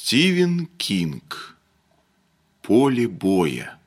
Стивен Кинг. Поле боя.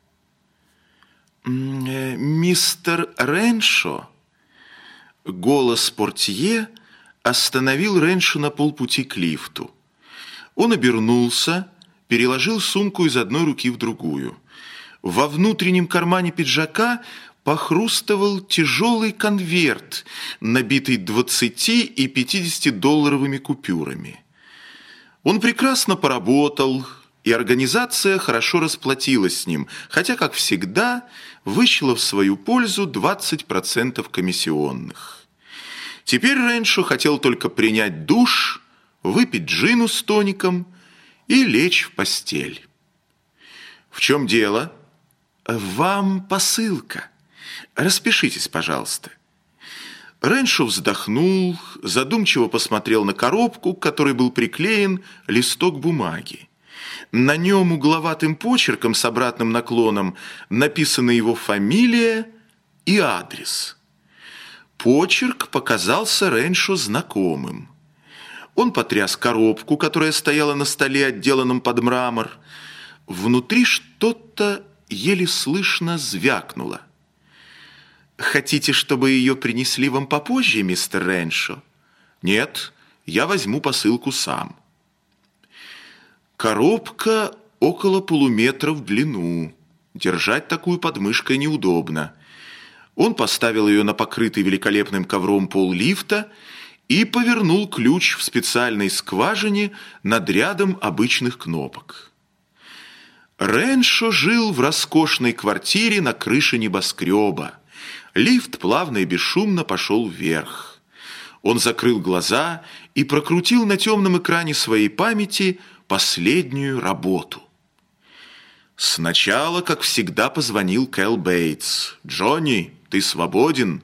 «Мистер Реншо?» Голос портье остановил Реншо на полпути к лифту. Он обернулся, переложил сумку из одной руки в другую. Во внутреннем кармане пиджака похрустывал тяжелый конверт, набитый 20 и 50-долларовыми купюрами. Он прекрасно поработал, и организация хорошо расплатилась с ним, хотя, как всегда, вычла в свою пользу 20% комиссионных. Теперь Реншо хотел только принять душ, выпить джину с тоником и лечь в постель. «В чем дело?» «Вам посылка. Распишитесь, пожалуйста». Реншо вздохнул, задумчиво посмотрел на коробку, к которой был приклеен листок бумаги. На нем угловатым почерком с обратным наклоном написана его фамилия и адрес. Почерк показался Реншо знакомым. Он потряс коробку, которая стояла на столе, отделанном под мрамор. Внутри что-то еле слышно звякнуло. «Хотите, чтобы ее принесли вам попозже, мистер Реншо?» «Нет, я возьму посылку сам». Коробка около полуметра в длину. Держать такую под мышкой неудобно. Он поставил ее на покрытый великолепным ковром пол лифта и повернул ключ в специальной скважине над рядом обычных кнопок. Реншо жил в роскошной квартире на крыше небоскреба. Лифт плавно и бесшумно пошел вверх. Он закрыл глаза и прокрутил на темном экране своей памяти последнюю работу. Сначала, как всегда, позвонил Кэл Бейтс. «Джонни, ты свободен?»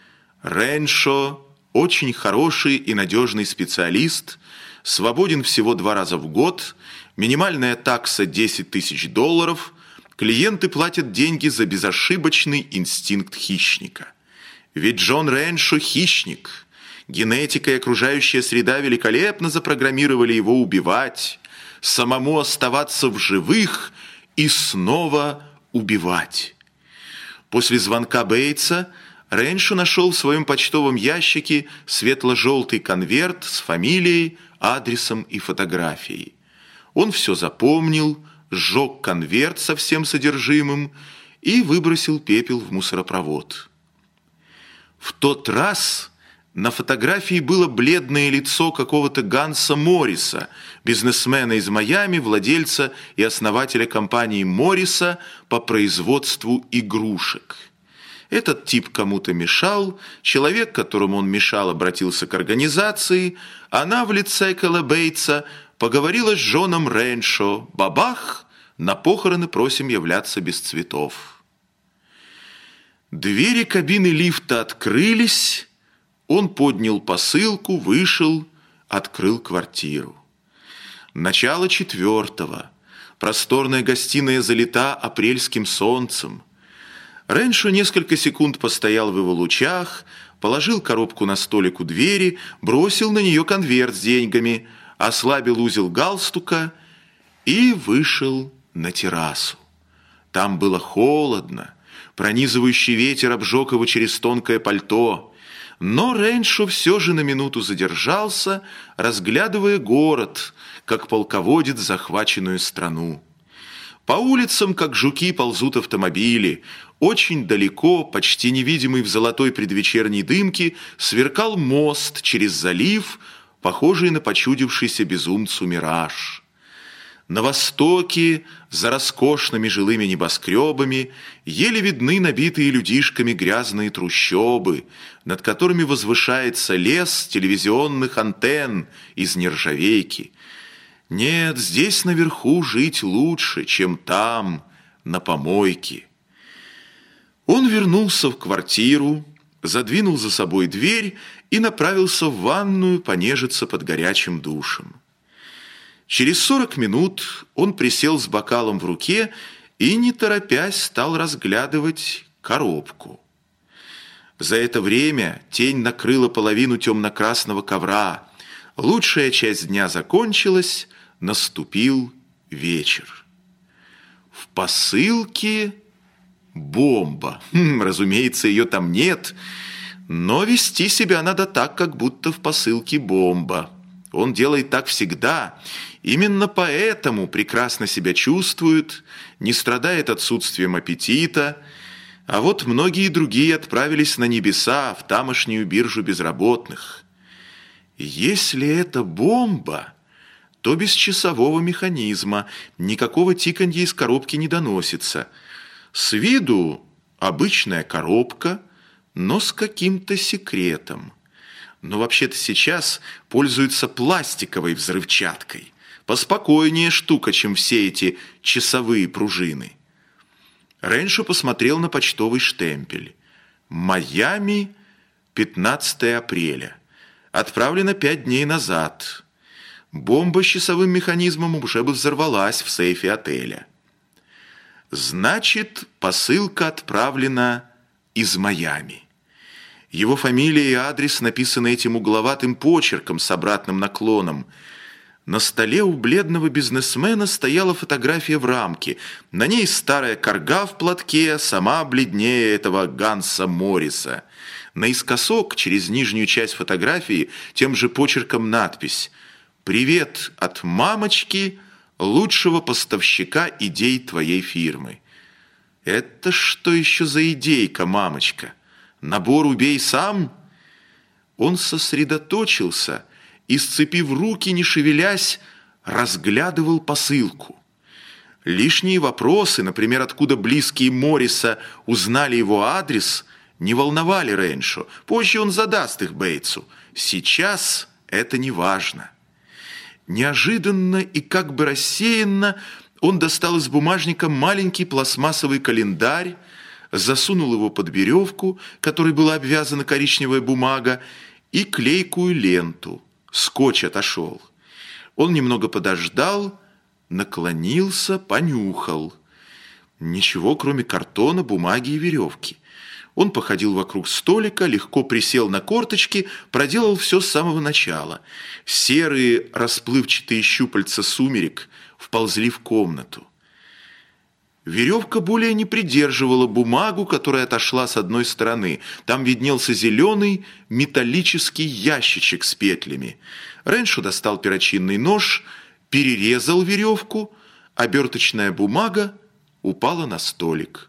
Реншо, очень хороший и надежный специалист, свободен всего 2 раза в год, минимальная такса $10 000, клиенты платят деньги за безошибочный инстинкт хищника. Ведь Джон Реншо – хищник. Генетика и окружающая среда великолепно запрограммировали его убивать, самому оставаться в живых и снова убивать. После звонка Бейтса Реншо нашел в своем почтовом ящике светло-желтый конверт с фамилией, адресом и фотографией. Он все запомнил, сжег конверт со всем содержимым и выбросил пепел в мусоропровод. В тот раз на фотографии было бледное лицо какого-то Ганса Морриса, бизнесмена из Майами, владельца и основателя компании Морриса по производству игрушек. Этот тип кому-то мешал, человек, которому он мешал, обратился к организации, она в лице Кэла Бейтса поговорила с Джоном Реншо. Бабах! На похороны просим являться без цветов. Двери кабины лифта открылись. Он поднял посылку, вышел, открыл квартиру. Начало 4-го. Просторная гостиная залита апрельским солнцем. Реншо несколько секунд постоял в его лучах, положил коробку на столик у двери, бросил на нее конверт с деньгами, ослабил узел галстука и вышел на террасу. Там было холодно, пронизывающий ветер обжег его через тонкое пальто, но Реншо все же на минуту задержался, разглядывая город, как полководец захваченную страну. По улицам, как жуки, ползут автомобили. Очень далеко, почти невидимый в золотой предвечерней дымке, сверкал мост через залив, похожий на почудившийся безумцу мираж. На востоке, за роскошными жилыми небоскребами, еле видны набитые людишками грязные трущобы, над которыми возвышается лес телевизионных антенн из нержавейки. Нет, здесь наверху жить лучше, чем там, на помойке. Он вернулся в квартиру, задвинул за собой дверь и направился в ванную понежиться под горячим душем. Через 40 минут он присел с бокалом в руке и, не торопясь, стал разглядывать коробку. За это время тень накрыла половину темно-красного ковра. Лучшая часть дня закончилась, наступил вечер. В посылке бомба. Разумеется, ее там нет, но вести себя надо так, как будто в посылке бомба. Он делает так всегда. Именно поэтому прекрасно себя чувствует, не страдает отсутствием аппетита. А вот многие другие отправились на небеса, в тамошнюю биржу безработных. Если это бомба, то без часового механизма никакого тиканья из коробки не доносится. С виду обычная коробка, но с каким-то секретом. Но вообще-то сейчас пользуются пластиковой взрывчаткой. Поспокойнее штука, чем все эти часовые пружины. Реншо посмотрел на почтовый штемпель. Майами, 15 апреля. Отправлено 5 дней назад. Бомба с часовым механизмом уже бы взорвалась в сейфе отеля. Значит, посылка отправлена из Майами. Его фамилия и адрес написаны этим угловатым почерком с обратным наклоном. На столе у бледного бизнесмена стояла фотография в рамке. На ней старая корга в платке, сама бледнее этого Ганса Морриса. Наискосок, через нижнюю часть фотографии, тем же почерком надпись: «Привет от мамочки, лучшего поставщика идей твоей фирмы». Это что еще за идейка, мамочка? Набор «Убей сам»? Он сосредоточился и, сцепив руки, не шевелясь, разглядывал посылку. Лишние вопросы, например, откуда близкие Морриса узнали его адрес, не волновали Реншо. Позже он задаст их Бейтсу. Сейчас это не важно. Неожиданно и как бы рассеянно он достал из бумажника маленький пластмассовый календарь, засунул его под веревку, которой была обвязана коричневая бумага, и клейкую ленту. Скотч отошел. Он немного подождал, наклонился, понюхал. Ничего, кроме картона, бумаги и веревки. Он походил вокруг столика, легко присел на корточки, проделал все с самого начала. Серые расплывчатые щупальца сумерек вползли в комнату. Веревка более не придерживала бумагу, которая отошла с одной стороны. Там виднелся зеленый металлический ящичек с петлями. Реншо достал перочинный нож, перерезал веревку, оберточная бумага упала на столик.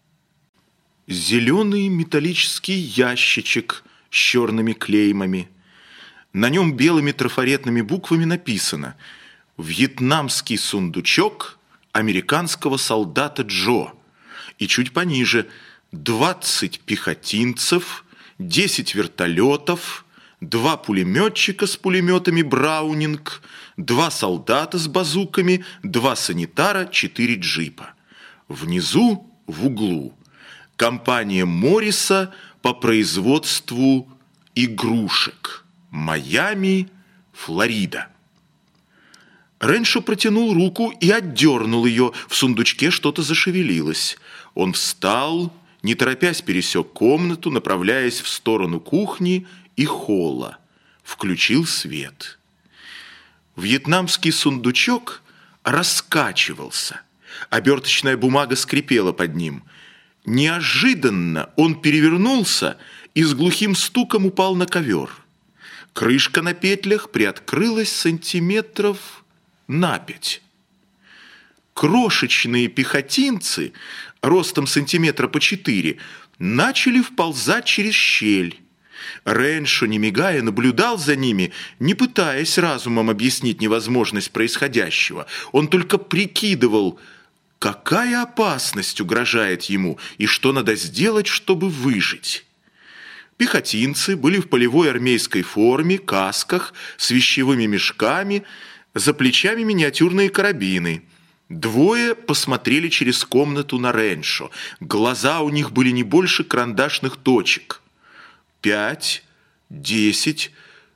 Зеленый металлический ящичек с черными клеймами. На нем белыми трафаретными буквами написано: «Вьетнамский сундучок американского солдата Джо». И чуть пониже: 20 пехотинцев, 10 вертолетов, 2 пулеметчика с пулеметами Браунинг, 2 солдата с базуками, 2 санитара, 4 джипа. Внизу, в углу, компания Морриса по производству игрушек. Майами, Флорида. Реншо протянул руку и отдернул ее. В сундучке что-то зашевелилось. Он встал, не торопясь пересек комнату, направляясь в сторону кухни и холла. Включил свет. Вьетнамский сундучок раскачивался. Оберточная бумага скрипела под ним. Неожиданно он перевернулся и с глухим стуком упал на ковер. Крышка на петлях приоткрылась сантиметров на 5. Крошечные пехотинцы, ростом сантиметра по 4, начали вползать через щель. Реншо, не мигая, наблюдал за ними, не пытаясь разумом объяснить невозможность происходящего. Он только прикидывал, какая опасность угрожает ему и что надо сделать, чтобы выжить. Пехотинцы были в полевой армейской форме, касках, с вещевыми мешками, за плечами миниатюрные карабины. 2 посмотрели через комнату на Реншо. Глаза у них были не больше карандашных точек. 5, 10,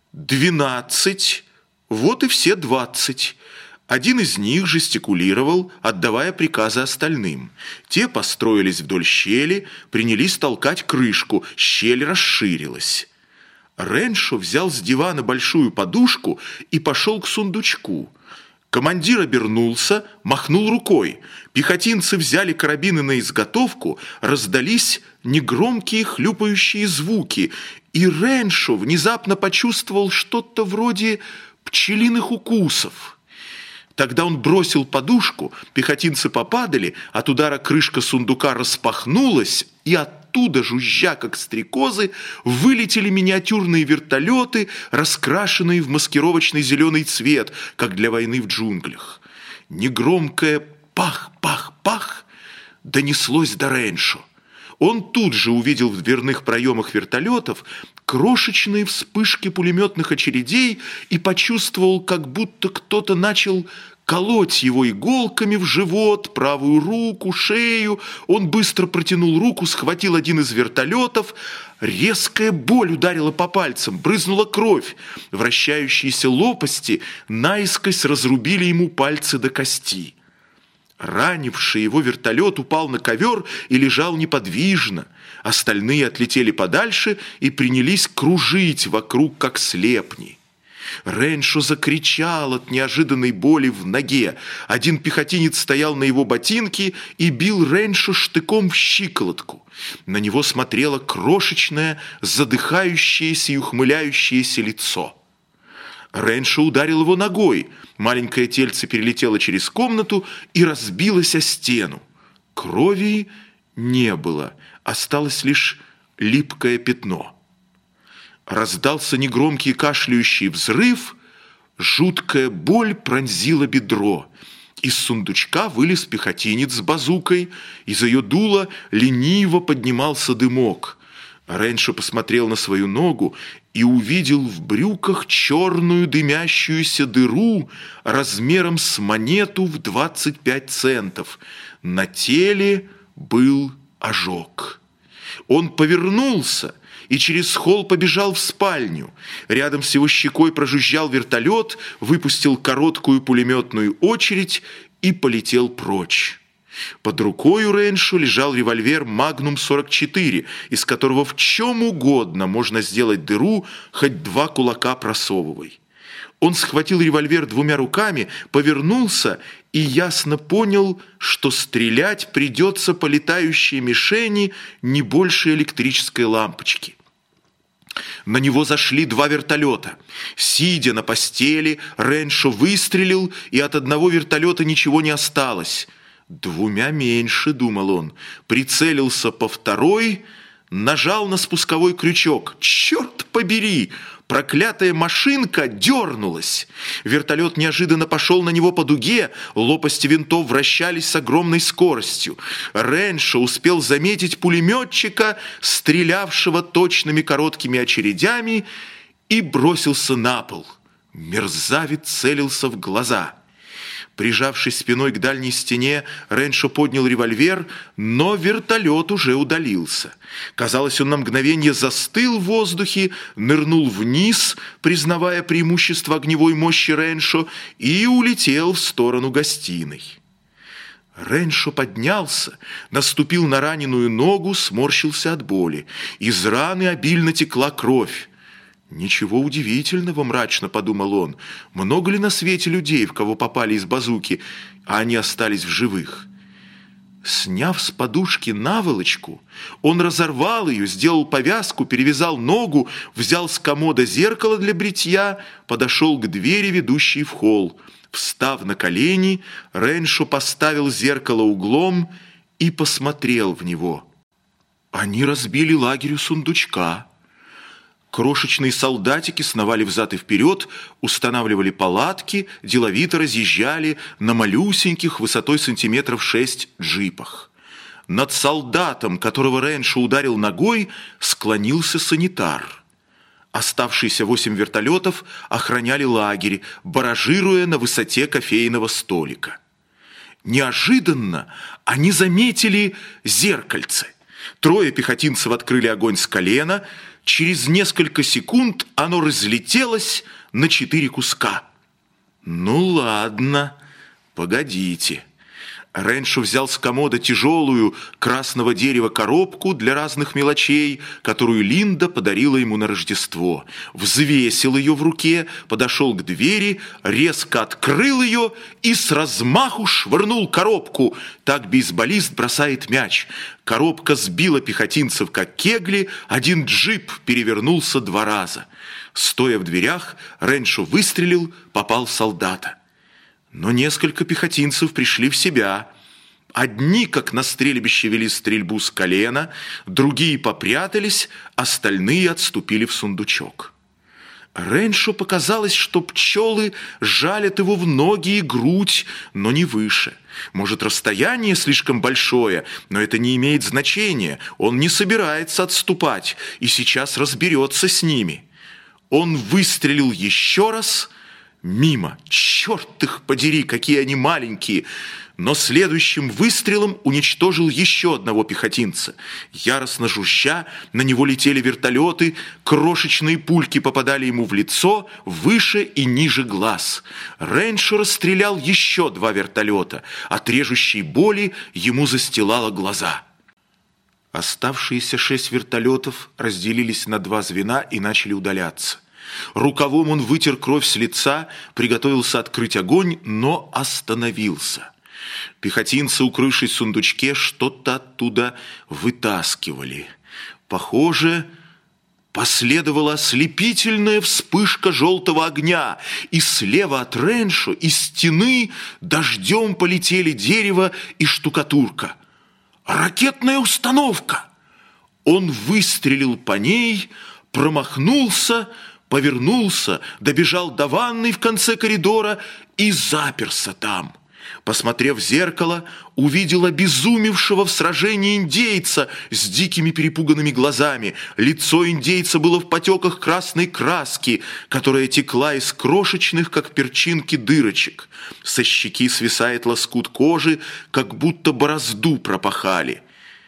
12, вот и все 20. Один из них жестикулировал, отдавая приказы остальным. Те построились вдоль щели, принялись толкать крышку, щель расширилась. Реншо взял с дивана большую подушку и пошел к сундучку. Командир обернулся, махнул рукой. Пехотинцы взяли карабины на изготовку, раздались негромкие хлюпающие звуки, и Реншо внезапно почувствовал что-то вроде пчелиных укусов. Тогда он бросил подушку, пехотинцы попадали, от удара крышка сундука распахнулась, и оттуда, жужжа как стрекозы, вылетели миниатюрные вертолеты, раскрашенные в маскировочный зеленый цвет, как для войны в джунглях. Негромкое «пах-пах-пах» донеслось до Реншо. Он тут же увидел в дверных проемах вертолетов крошечные вспышки пулеметных очередей и почувствовал, как будто кто-то начал колоть его иголками в живот, правую руку, шею. Он быстро протянул руку, схватил один из вертолетов. Резкая боль ударила по пальцам, брызнула кровь. Вращающиеся лопасти наискось разрубили ему пальцы до кости. Ранивший его вертолет упал на ковер и лежал неподвижно. Остальные отлетели подальше и принялись кружить вокруг, как слепни. Реншо закричал от неожиданной боли в ноге. Один пехотинец стоял на его ботинке и бил Реншо штыком в щиколотку. На него смотрело крошечное, задыхающееся и ухмыляющееся лицо. Реншо ударил его ногой. Маленькое тельце перелетело через комнату и разбилось о стену. Крови не было, осталось лишь липкое пятно. Раздался негромкий кашляющий взрыв, жуткая боль пронзила бедро. Из сундучка вылез пехотинец с базукой, из ее дула лениво поднимался дымок. Реншо посмотрел на свою ногу и увидел в брюках черную дымящуюся дыру размером с монету в 25 центов. На теле был ожог. Он повернулся и через холл побежал в спальню. Рядом с его щекой прожужжал вертолет, выпустил короткую пулеметную очередь и полетел прочь. Под рукой у Реншо лежал револьвер «Магнум-44», из которого в чем угодно можно сделать дыру, хоть 2 кулака просовывай. Он схватил револьвер 2 руками, повернулся и ясно понял, что стрелять придется по летающей мишени не больше электрической лампочки. На него зашли 2 вертолета. Сидя на постели, Реншо выстрелил, и от одного вертолета ничего не осталось. 2 меньше, думал он, прицелился по второй, нажал на спусковой крючок. Черт побери! Проклятая машинка дернулась. Вертолет неожиданно пошел на него по дуге, лопасти винтов вращались с огромной скоростью. Реншо успел заметить пулеметчика, стрелявшего точными короткими очередями, и бросился на пол. Мерзавец целился в глаза. Прижавшись спиной к дальней стене, Реншо поднял револьвер, но вертолет уже удалился. Казалось, он на мгновение застыл в воздухе, нырнул вниз, признавая преимущество огневой мощи Реншо, и улетел в сторону гостиной. Реншо поднялся, наступил на раненую ногу, сморщился от боли. Из раны обильно текла кровь. «Ничего удивительного», — мрачно подумал он. «Много ли на свете людей, в кого попали из базуки, а они остались в живых?» Сняв с подушки наволочку, он разорвал ее, сделал повязку, перевязал ногу, взял с комода зеркало для бритья, подошел к двери, ведущей в холл. Встав на колени, Реншо поставил зеркало углом и посмотрел в него. Они разбили лагерь у сундучка. Крошечные солдатики сновали взад и вперед, устанавливали палатки, деловито разъезжали на малюсеньких, высотой 6 сантиметров джипах. Над солдатом, которого Реншо ударил ногой, склонился санитар. Оставшиеся 8 вертолетов охраняли лагерь, баражируя на высоте кофейного столика. Неожиданно они заметили зеркальце. 3 пехотинцев открыли огонь с колена. Через несколько секунд оно разлетелось на 4 куска. «Ну ладно, погодите». Реншо взял с комода тяжелую красного дерева коробку для разных мелочей, которую Линда подарила ему на Рождество. Взвесил ее в руке, подошел к двери, резко открыл ее и с размаху швырнул коробку. Так бейсболист бросает мяч. Коробка сбила пехотинцев, как кегли, один джип перевернулся 2 раза. Стоя в дверях, Реншо выстрелил, попал в солдата. Но несколько пехотинцев пришли в себя. Одни, как на стрельбище, вели стрельбу с колена, другие попрятались, остальные отступили в сундучок. Реншо показалось, что пчелы жалят его в ноги и грудь, но не выше. Может, расстояние слишком большое, но это не имеет значения. Он не собирается отступать и сейчас разберется с ними. Он выстрелил еще раз. Мимо. Черт их подери, какие они маленькие. Но следующим выстрелом уничтожил еще одного пехотинца. Яростно жужжа, на него летели вертолеты, крошечные пульки попадали ему в лицо, выше и ниже глаз. Реншо расстрелял еще 2 вертолета. От режущей боли ему застилало глаза. Оставшиеся 6 вертолетов разделились на 2 звена и начали удаляться. Рукавом он вытер кровь с лица, приготовился открыть огонь, но остановился. Пехотинцы, укрывшись в сундучке, что-то оттуда вытаскивали. Похоже, последовала ослепительная вспышка желтого огня, и слева от Реншо из стены дождем полетели дерево и штукатурка. Ракетная установка! Он выстрелил по ней, промахнулся, повернулся, добежал до ванной в конце коридора и заперся там. Посмотрев в зеркало, увидел обезумевшего в сражении индейца с дикими перепуганными глазами. Лицо индейца было в потеках красной краски, которая текла из крошечных, как перчинки, дырочек. Со щеки свисает лоскут кожи, как будто борозду пропахали.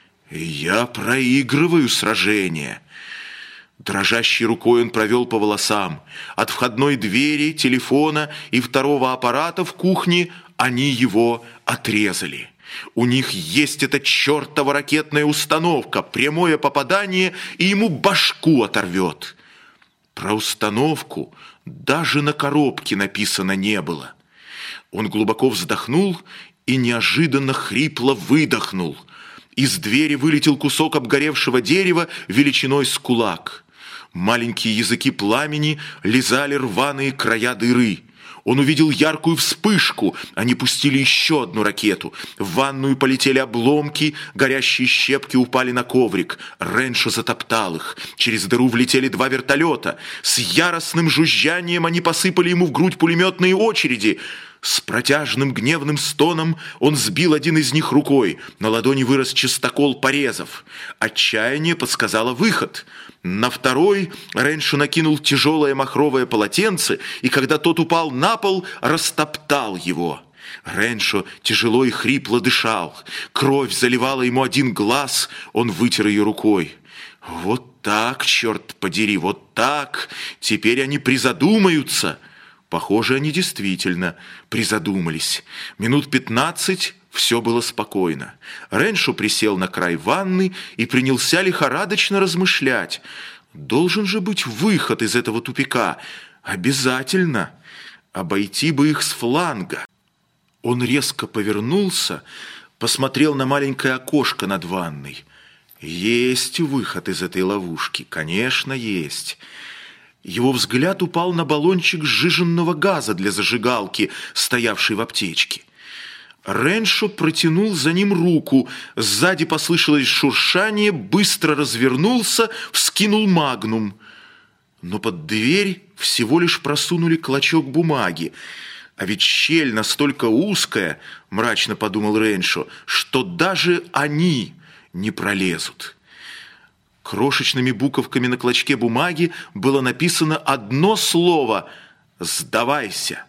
«Я проигрываю сражение». Дрожащей рукой он провел по волосам. От входной двери, телефона и второго аппарата в кухне они его отрезали. У них есть эта чертова ракетная установка, прямое попадание, и ему башку оторвет. Про установку даже на коробке написано не было. Он глубоко вздохнул и неожиданно хрипло выдохнул. Из двери вылетел кусок обгоревшего дерева величиной с кулак. Маленькие языки пламени лизали рваные края дыры. Он увидел яркую вспышку. Они пустили еще одну ракету. В ванную полетели обломки, горящие щепки упали на коврик. Реншо затоптал их. Через дыру влетели 2 вертолета. С яростным жужжанием они посыпали ему в грудь пулеметные очереди. С протяжным гневным стоном он сбил один из них рукой. На ладони вырос чистокол порезов. Отчаяние подсказало выход. На второй Реншо накинул тяжелое махровое полотенце, и когда тот упал на пол, растоптал его. Реншо тяжело и хрипло дышал. Кровь заливала ему один глаз, он вытер ее рукой. «Вот так, черт подери, вот так! Теперь они призадумаются!» Похоже, они действительно призадумались. Минут 15 все было спокойно. Реншо присел на край ванны и принялся лихорадочно размышлять. Должен же быть выход из этого тупика. Обязательно. Обойти бы их с фланга. Он резко повернулся, посмотрел на маленькое окошко над ванной. Есть выход из этой ловушки, конечно, есть. Его взгляд упал на баллончик сжиженного газа для зажигалки, стоявший в аптечке. Реншо протянул за ним руку. Сзади послышалось шуршание, быстро развернулся, вскинул магнум. Но под дверь всего лишь просунули клочок бумаги. А ведь щель настолько узкая, мрачно подумал Реншо, что даже они не пролезут. Крошечными буковками на клочке бумаги было написано одно слово «Сдавайся».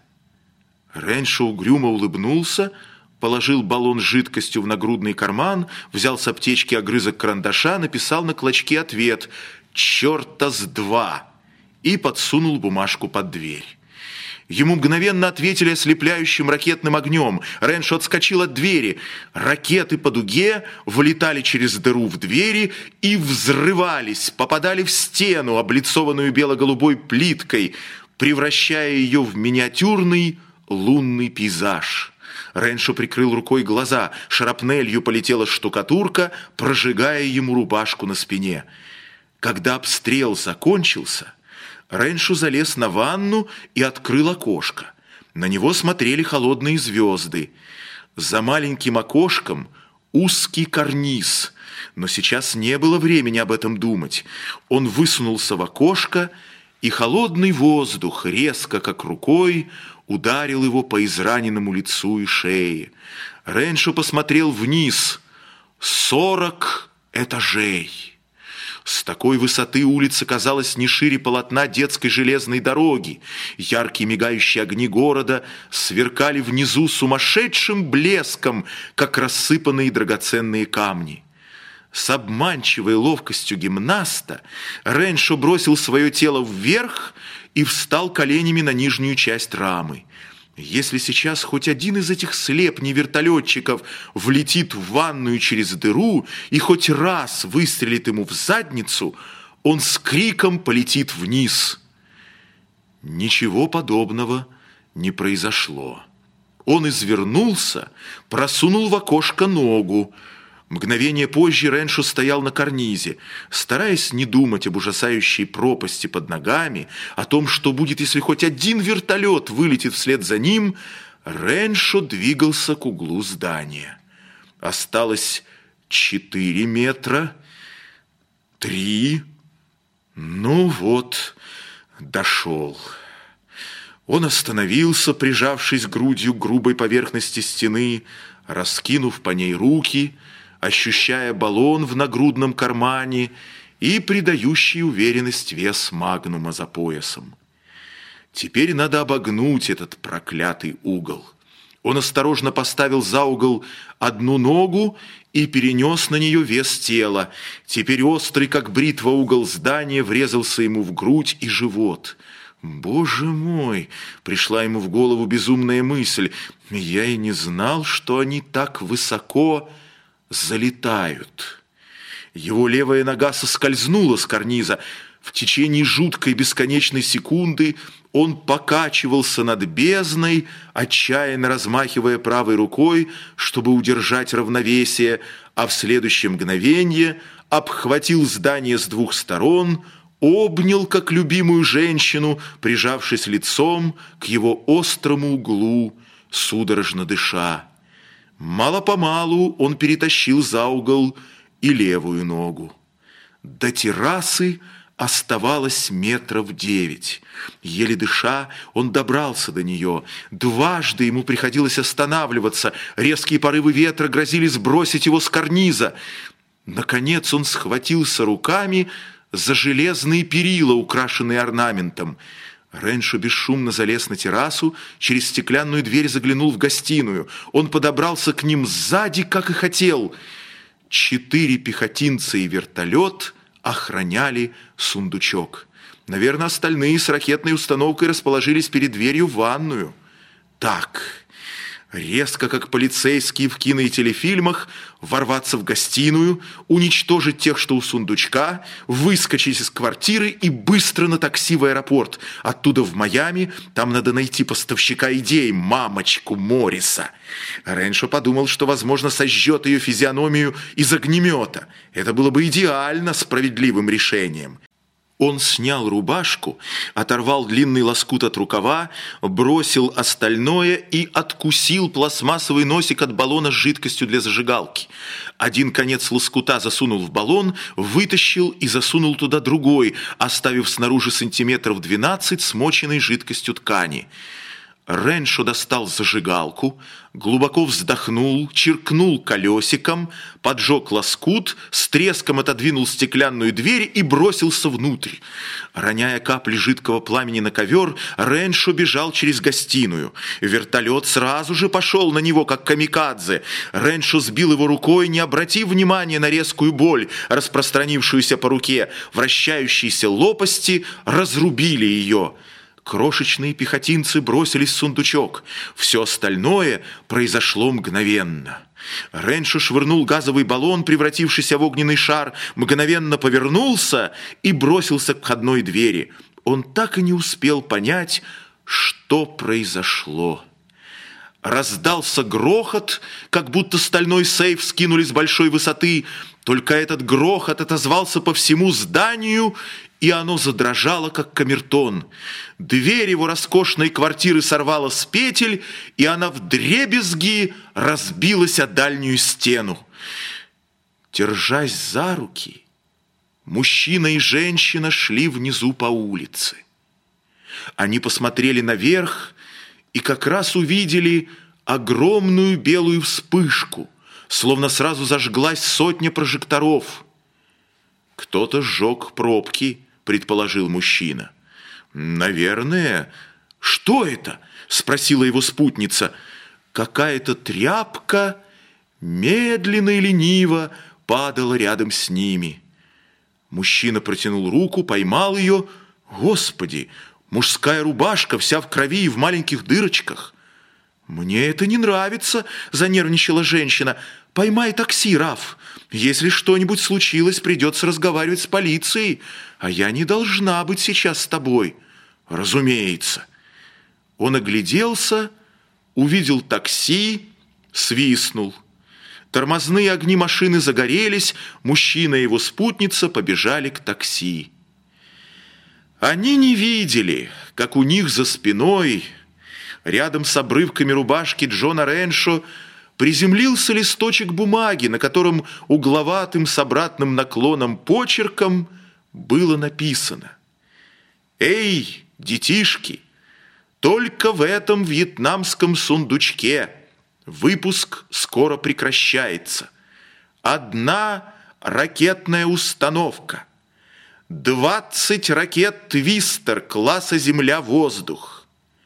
Реншо угрюмо улыбнулся, положил баллон с жидкостью в нагрудный карман, взял с аптечки огрызок карандаша, написал на клочке ответ «Черта с два» и подсунул бумажку под дверь. Ему мгновенно ответили ослепляющим ракетным огнем. Реншо отскочил от двери. Ракеты по дуге вылетали через дыру в двери и взрывались, попадали в стену, облицованную бело-голубой плиткой, превращая ее в миниатюрный лунный пейзаж. Реншо прикрыл рукой глаза. Шрапнелью полетела штукатурка, прожигая ему рубашку на спине. Когда обстрел закончился, Реншо залез на ванну и открыл окошко. На него смотрели холодные звезды. За маленьким окошком узкий карниз, но сейчас не было времени об этом думать. Он высунулся в окошко, и холодный воздух, резко как рукой, ударил его по израненному лицу и шее. Реншо посмотрел вниз. 40 этажей. С такой высоты улица казалась не шире полотна детской железной дороги. Яркие мигающие огни города сверкали внизу сумасшедшим блеском, как рассыпанные драгоценные камни. С обманчивой ловкостью гимнаста Реншо бросил свое тело вверх и встал коленями на нижнюю часть рамы. Если сейчас хоть один из этих слепней-вертолетчиков влетит в ванную через дыру и хоть раз выстрелит ему в задницу, он с криком полетит вниз. Ничего подобного не произошло. Он извернулся, просунул в окошко ногу. Мгновение позже Реншо стоял на карнизе. Стараясь не думать об ужасающей пропасти под ногами, о том, что будет, если хоть один вертолет вылетит вслед за ним, Реншо двигался к углу здания. Осталось 4 метра, 3. Ну вот, дошел. Он остановился, прижавшись грудью к грубой поверхности стены, раскинув по ней руки, ощущая баллон в нагрудном кармане и придающий уверенность вес магнума за поясом. Теперь надо обогнуть этот проклятый угол. Он осторожно поставил за угол одну ногу и перенес на нее вес тела. Теперь острый, как бритва, угол здания врезался ему в грудь и живот. «Боже мой!» — пришла ему в голову безумная мысль. «Я и не знал, что они так высоко залетают». Его левая нога соскользнула с карниза. В течение жуткой бесконечной секунды он покачивался над бездной, отчаянно размахивая правой рукой, чтобы удержать равновесие, а в следующее мгновение обхватил здание с 2 сторон, обнял, как любимую женщину, прижавшись лицом к его острому углу, судорожно дыша. Мало-помалу он перетащил за угол и левую ногу. До террасы оставалось 9 метров. Еле дыша, он добрался до нее. Дважды ему приходилось останавливаться. Резкие порывы ветра грозили сбросить его с карниза. Наконец он схватился руками за железные перила, украшенные орнаментом. Реншо бесшумно залез на террасу, через стеклянную дверь заглянул в гостиную. Он подобрался к ним сзади, как и хотел. 4 пехотинца и вертолет охраняли сундучок. Наверное, остальные с ракетной установкой расположились перед дверью в ванную. Так, резко, как полицейские в кино и телефильмах, ворваться в гостиную, уничтожить тех, что у сундучка, выскочить из квартиры и быстро на такси в аэропорт. Оттуда в Майами, там надо найти поставщика идей, мамочку Морриса. Реншо подумал, что, возможно, сожжет ее физиономию из огнемета. Это было бы идеально справедливым решением. Он снял рубашку, оторвал длинный лоскут от рукава, бросил остальное и откусил пластмассовый носик от баллона с жидкостью для зажигалки. Один конец лоскута засунул в баллон, вытащил и засунул туда другой, оставив снаружи 12 сантиметров смоченной жидкостью ткани. Реншо достал зажигалку, глубоко вздохнул, чиркнул колесиком, поджег лоскут, с треском отодвинул стеклянную дверь и бросился внутрь. Роняя капли жидкого пламени на ковер, Реншо бежал через гостиную. Вертолет сразу же пошел на него, как камикадзе. Реншо сбил его рукой, не обратив внимания на резкую боль, распространившуюся по руке. Вращающиеся лопасти разрубили ее. Крошечные пехотинцы бросились в сундучок. Все остальное произошло мгновенно. Реншо швырнул газовый баллон, превратившийся в огненный шар, мгновенно повернулся и бросился к входной двери. Он так и не успел понять, что произошло. Раздался грохот, как будто стальной сейф скинули с большой высоты. Только этот грохот отозвался по всему зданию, и оно задрожало, как камертон. Дверь его роскошной квартиры сорвала с петель, и она вдребезги разбилась о дальнюю стену. Держась за руки, мужчина и женщина шли внизу по улице. Они посмотрели наверх и как раз увидели огромную белую вспышку, словно сразу зажглась сотня прожекторов. «Кто-то сжег пробки», — предположил мужчина. «Наверное». «Что это?» — спросила его спутница. Какая-то тряпка медленно и лениво падала рядом с ними. Мужчина протянул руку, поймал ее. Господи, мужская рубашка, вся в крови и в маленьких дырочках. «Мне это не нравится», — занервничала женщина. «Поймай такси, Раф. Если что-нибудь случилось, придется разговаривать с полицией, а я не должна быть сейчас с тобой». «Разумеется». Он огляделся, увидел такси, свистнул. Тормозные огни машины загорелись, мужчина и его спутница побежали к такси. Они не видели, как у них за спиной, рядом с обрывками рубашки Джона Реншо, приземлился листочек бумаги, на котором угловатым с обратным наклоном почерком было написано: «Эй, детишки, только в этом вьетнамском сундучке выпуск скоро прекращается. 1 ракетная установка, 20 ракет «Твистер» класса «Земля-воздух»,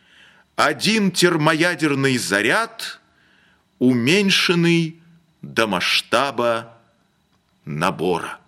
1 термоядерный заряд, уменьшенный до масштаба набора».